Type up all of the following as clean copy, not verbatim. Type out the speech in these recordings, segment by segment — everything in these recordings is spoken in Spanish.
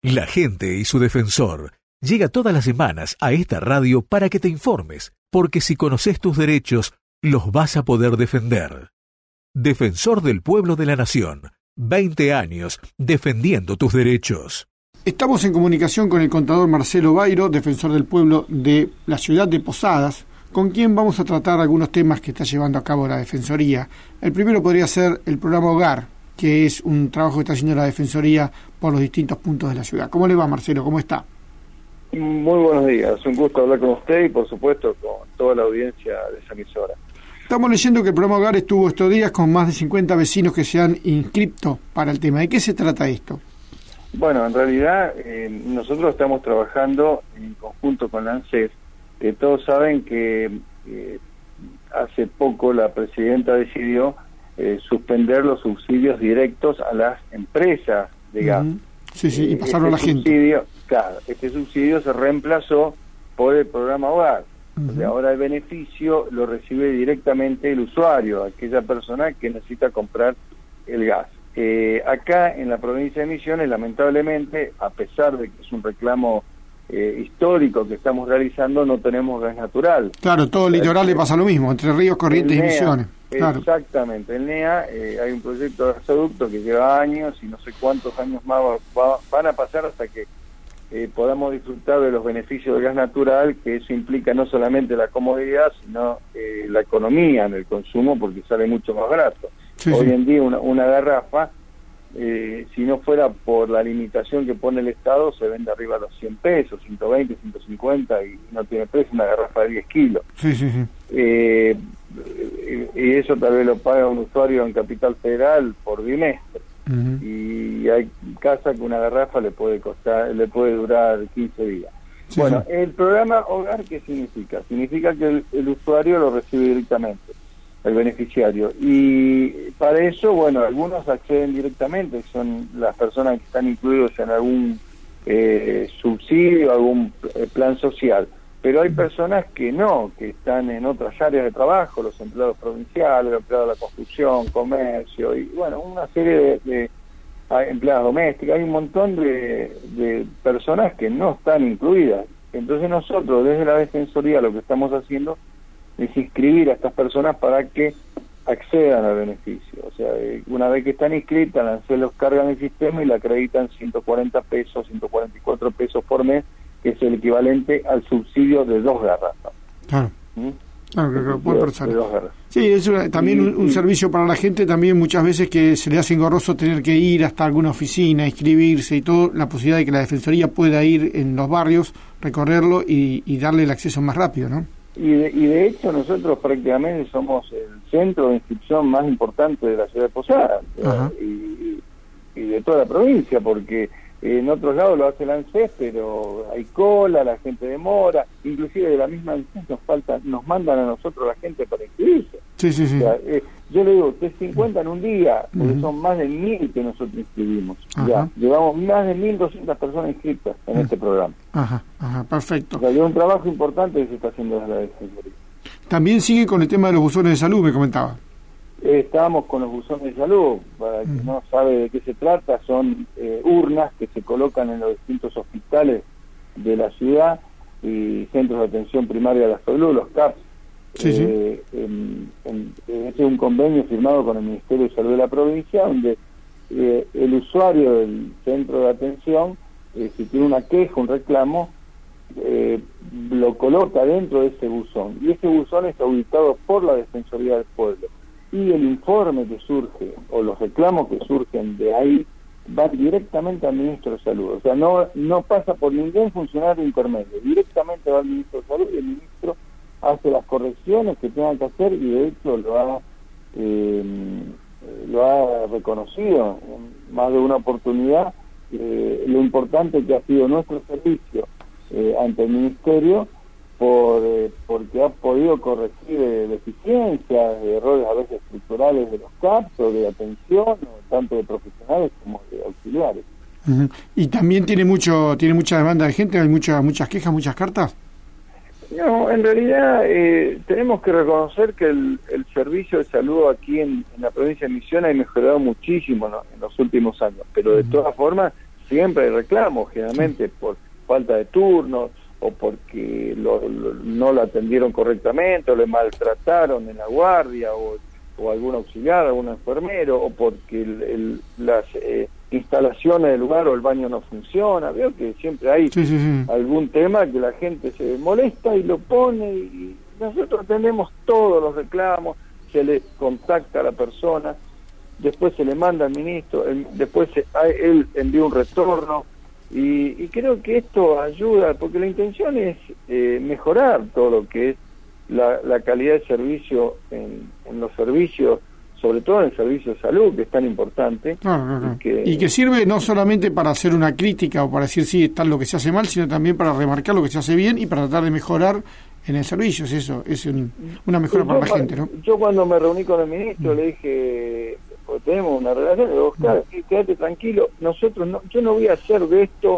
La gente y su defensor llega todas las semanas a esta radio para que te informes, porque si conoces tus derechos, los vas a poder defender. Defensor del Pueblo de la Nación. 20 años defendiendo tus derechos. Estamos en comunicación con el contador Marcelo Bairo, defensor del pueblo de la ciudad de Posadas, con quien vamos a tratar algunos temas que está llevando a cabo la Defensoría. El primero podría ser el programa Hogar, que es un trabajo que está haciendo la Defensoría por los distintos puntos de la ciudad. ¿Cómo le va, Marcelo? ¿Cómo está? Muy buenos días. Un gusto hablar con usted y, por supuesto, con toda la audiencia de esa emisora. Estamos leyendo que el programa Hogar estuvo estos días con más de 50 vecinos que se han inscrito para el tema. ¿De qué se trata esto? Bueno, en realidad nosotros estamos trabajando en conjunto con la ANSES. Todos saben que hace poco la presidenta decidió suspender los subsidios directos a las empresas de gas. Sí, y pasarlo a la gente. Claro, este subsidio se reemplazó por el programa Hogar. O sea, ahora el beneficio lo recibe directamente el usuario, aquella persona que necesita comprar el gas. Acá en la provincia de Misiones, lamentablemente, a pesar de que es un reclamo histórico que estamos realizando, no tenemos gas natural. Claro, todo el litoral le pasa lo mismo, Entre Ríos, Corrientes y Misiones. Claro. Exactamente, el NEA, hay un proyecto de gasoducto que lleva años y no sé cuántos años más van a pasar hasta que podamos disfrutar de los beneficios del gas natural, que eso implica no solamente la comodidad, sino la economía en el consumo, porque sale mucho más barato. Hoy en día una garrafa, si no fuera por la limitación que pone el Estado, se vende arriba a los 100 pesos, 120, 150, y no tiene precio una garrafa de 10 kilos. Y eso tal vez lo paga un usuario en Capital Federal por bimestre. Y hay casas que una garrafa le puede durar 15 días. El programa Hogar, ¿qué significa? Significa que el usuario lo recibe directamente, el beneficiario, y para eso, bueno, algunos acceden directamente, son las personas que están incluidos en algún subsidio, algún plan social, pero hay personas que no, que están en otras áreas de trabajo, los empleados provinciales, los empleados de la construcción, comercio, y bueno, una serie de empleadas domésticas. Hay un montón de personas que no están incluidas. Entonces nosotros desde la Defensoría lo que estamos haciendo es inscribir a estas personas para que accedan al beneficio. O sea, una vez que están inscritas, se los cargan el sistema y le acreditan 140 pesos, 144 pesos por mes, que es el equivalente al subsidio de 2 garrafas. Claro, por persona. Sí, es también un servicio para la gente, también muchas veces que se le hace engorroso tener que ir hasta alguna oficina, inscribirse y todo, la posibilidad de que la Defensoría pueda ir en los barrios, recorrerlo y darle el acceso más rápido, ¿no? Y de hecho nosotros prácticamente somos el centro de inscripción más importante de la ciudad de Posadas y de toda la provincia, porque en otros lados lo hace el ANSES, pero hay cola, la gente demora, inclusive de la misma ANSES nos mandan a nosotros la gente para inscribirse. O sea, yo le digo, usted 50 en un día, porque son más de 1.000 que nosotros inscribimos. Ya, llevamos más de 1.200 personas inscritas en este programa. Perfecto. O sea, hay un trabajo importante que se está haciendo desde la Defensoría. También sigue con el tema de los buzones de salud, me comentaba. Estamos con los buzones de salud, para quien no sabe de qué se trata, son urnas que se colocan en los distintos hospitales de la ciudad y centros de atención primaria de la salud, los CAPS. Este es un convenio firmado con el Ministerio de Salud de la provincia, donde el usuario del centro de atención, si tiene una queja, un reclamo, lo coloca dentro de ese buzón, y ese buzón está auditado por la Defensoría del Pueblo, y el informe que surge o los reclamos que surgen de ahí va directamente al Ministro de Salud. O sea, no pasa por ningún funcionario intermedio, directamente va al Ministro de Salud, y el Ministro hace las correcciones que tenga que hacer, y de hecho lo ha reconocido en más de una oportunidad, lo importante que ha sido nuestro servicio ante el Ministerio, porque ha podido corregir deficiencias, errores a veces estructurales de los CAPS o de atención, tanto de profesionales como de auxiliares. ¿Y también tiene mucha demanda de gente? ¿Hay muchas quejas, muchas cartas? No, en realidad tenemos que reconocer que el servicio de salud aquí en la provincia de Misiones ha mejorado muchísimo en los últimos años, pero de todas formas siempre hay reclamos, generalmente por falta de turnos, o porque no lo atendieron correctamente, o le maltrataron en la guardia, o algún auxiliar, algún enfermero, o porque las instalaciones del lugar o el baño no funciona. Veo que siempre hay algún tema que la gente se molesta y lo pone, y nosotros atendemos todos los reclamos, se le contacta a la persona, después se le manda al ministro, después él envía un retorno, y creo que esto ayuda, porque la intención es mejorar todo lo que es la calidad de servicio en los servicios, sobre todo en el servicio de salud, que es tan importante. Claro. Y que sirve no solamente para hacer una crítica o para decir sí, está lo que se hace mal, sino también para remarcar lo que se hace bien y para tratar de mejorar en el servicio. Eso es una mejora para la gente, ¿no? Yo cuando me reuní con el ministro le dije, pues tenemos una relación, le digo, Oscar, quédate tranquilo, yo no voy a hacer de esto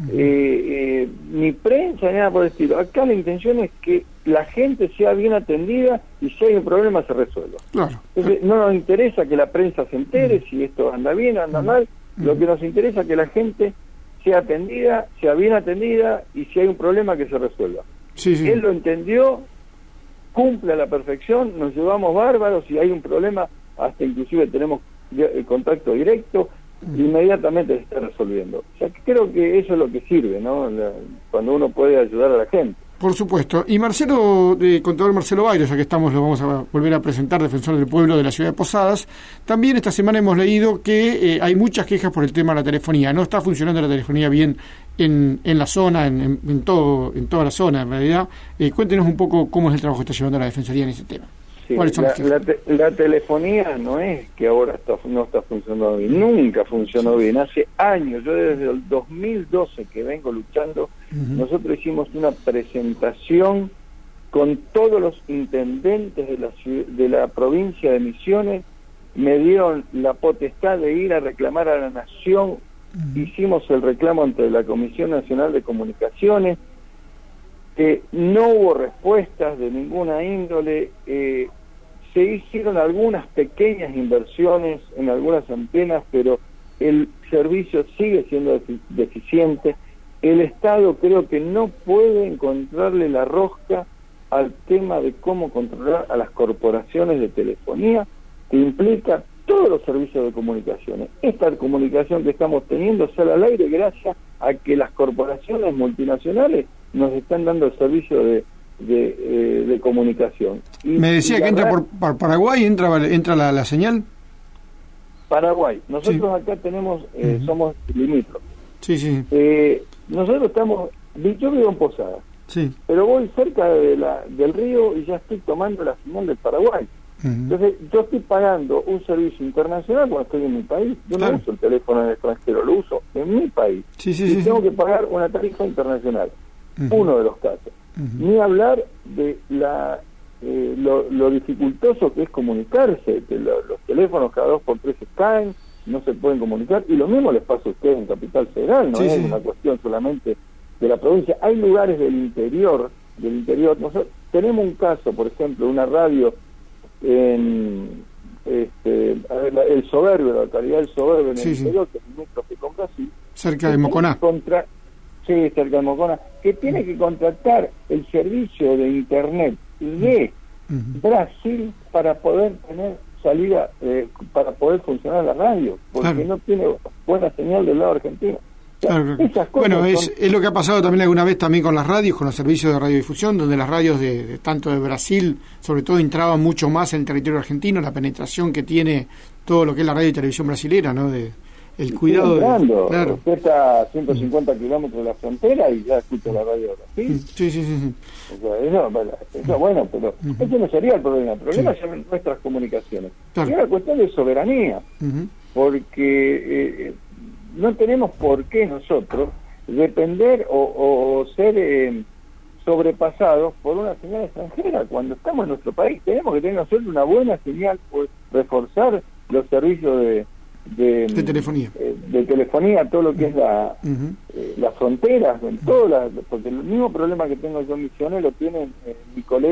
ni prensa ni nada por el estilo. Acá la intención es que la gente sea bien atendida y si hay un problema se resuelva. Claro. Entonces, no nos interesa que la prensa se entere si esto anda bien, anda mal. Lo que nos interesa es que la gente sea atendida, sea bien atendida, y si hay un problema que se resuelva. Él lo entendió, cumple a la perfección, nos llevamos bárbaros, si hay un problema hasta inclusive tenemos contacto directo, inmediatamente se está resolviendo. O sea, que creo que eso es lo que sirve, ¿no? Cuando uno puede ayudar a la gente. Por supuesto. Y contador Marcelo Bairo, ya que estamos, lo vamos a volver a presentar, defensor del pueblo de la ciudad de Posadas. También esta semana hemos leído que hay muchas quejas por el tema de la telefonía. No está funcionando la telefonía bien en la zona, en toda la zona, en realidad. Cuéntenos un poco cómo es el trabajo que está llevando la Defensoría en ese tema. Sí, la telefonía no es que ahora no está funcionando bien, nunca funcionó bien. Hace años, yo desde el 2012 que vengo luchando, nosotros hicimos una presentación con todos los intendentes de la provincia de Misiones, me dieron la potestad de ir a reclamar a la Nación, hicimos el reclamo ante la Comisión Nacional de Comunicaciones, no hubo respuestas de ninguna índole, se hicieron algunas pequeñas inversiones en algunas antenas, pero el servicio sigue siendo deficiente. El Estado creo que no puede encontrarle la rosca al tema de cómo controlar a las corporaciones de telefonía, que implica todos los servicios de comunicaciones. Esta comunicación que estamos teniendo sale al aire gracias a que las corporaciones multinacionales nos están dando el servicio de comunicación. Me decía que entra por Paraguay, entra la señal. Paraguay. Nosotros acá tenemos, somos limítrofes. Nosotros yo vivo en Posadas, pero voy cerca del río y ya estoy tomando la señal del Paraguay. Entonces, yo estoy pagando un servicio internacional cuando estoy en mi país. Yo no uso el teléfono en el extranjero, lo uso en mi país. Y tengo que pagar una tarifa internacional. Uno de los casos. Ni hablar de lo dificultoso que es comunicarse, que los teléfonos cada 2 por 3 se caen, no se pueden comunicar, y lo mismo les pasa a ustedes en Capital Federal, no es una cuestión solamente de la provincia. Hay lugares del interior. Nosotros tenemos un caso, por ejemplo, una radio en el Soberbio, la localidad del Soberbio, en el interior, que es limítrofe con Brasil, cerca de Moconá. Cerca de Moconá, que tiene que contratar el servicio de internet de Brasil para poder tener salida, para poder funcionar la radio, porque no tiene buena señal del lado argentino. Bueno, es lo que ha pasado también alguna vez también con las radios, con los servicios de radiodifusión, donde las radios tanto de Brasil, sobre todo, entraban mucho más en el territorio argentino, la penetración que tiene todo lo que es la radio y televisión brasilera, ¿no? El cuidado claro. Usted está a 150 kilómetros de la frontera y ya escucha la radio de Brasil. Sí. Eso bueno, pero ese no sería el problema. El problema son nuestras comunicaciones. Es una cuestión de soberanía, porque no tenemos por qué nosotros depender o ser sobrepasados por una señal extranjera. Cuando estamos en nuestro país tenemos que tener nosotros una buena señal, pues reforzar los servicios de telefonía, todo lo que es las fronteras, porque el mismo problema que tengo yo en Misiones lo tiene mi colega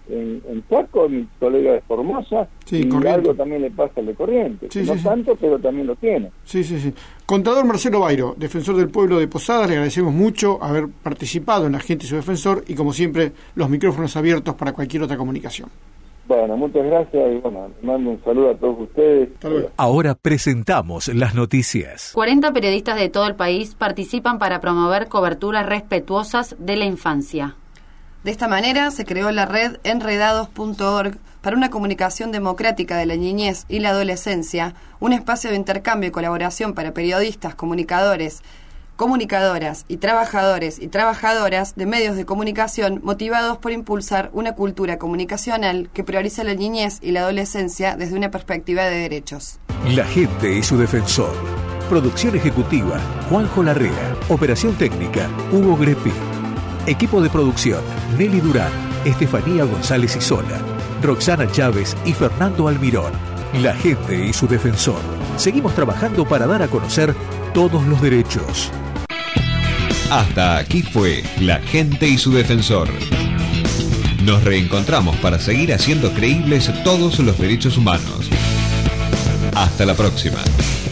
en Chaco, mi colega de Formosa, sí, y Corrientes. algo también le pasa al de Corrientes, Sí, no sí, tanto, pero también lo tiene. Sí. Contador Marcelo Bairo, defensor del pueblo de Posadas, le agradecemos mucho haber participado en La Gente y su Defensor, y como siempre, los micrófonos abiertos para cualquier otra comunicación. Bueno, muchas gracias y bueno, mando un saludo a todos ustedes. Hasta luego. Ahora presentamos las noticias. 40 periodistas de todo el país participan para promover coberturas respetuosas de la infancia. De esta manera se creó la red enredados.org para una comunicación democrática de la niñez y la adolescencia, un espacio de intercambio y colaboración para periodistas, comunicadores, comunicadoras y trabajadoras de medios de comunicación motivados por impulsar una cultura comunicacional que prioriza la niñez y la adolescencia desde una perspectiva de derechos. La Gente y su Defensor. Producción ejecutiva, Juanjo Larrea. Operación técnica, Hugo Greppi. Equipo de producción, Nelly Durán, Estefanía González Isola, Roxana Chávez y Fernando Almirón. La Gente y su Defensor. Seguimos trabajando para dar a conocer todos los derechos. Hasta aquí fue La Gente y su Defensor. Nos reencontramos para seguir haciendo creíbles todos los derechos humanos. Hasta la próxima.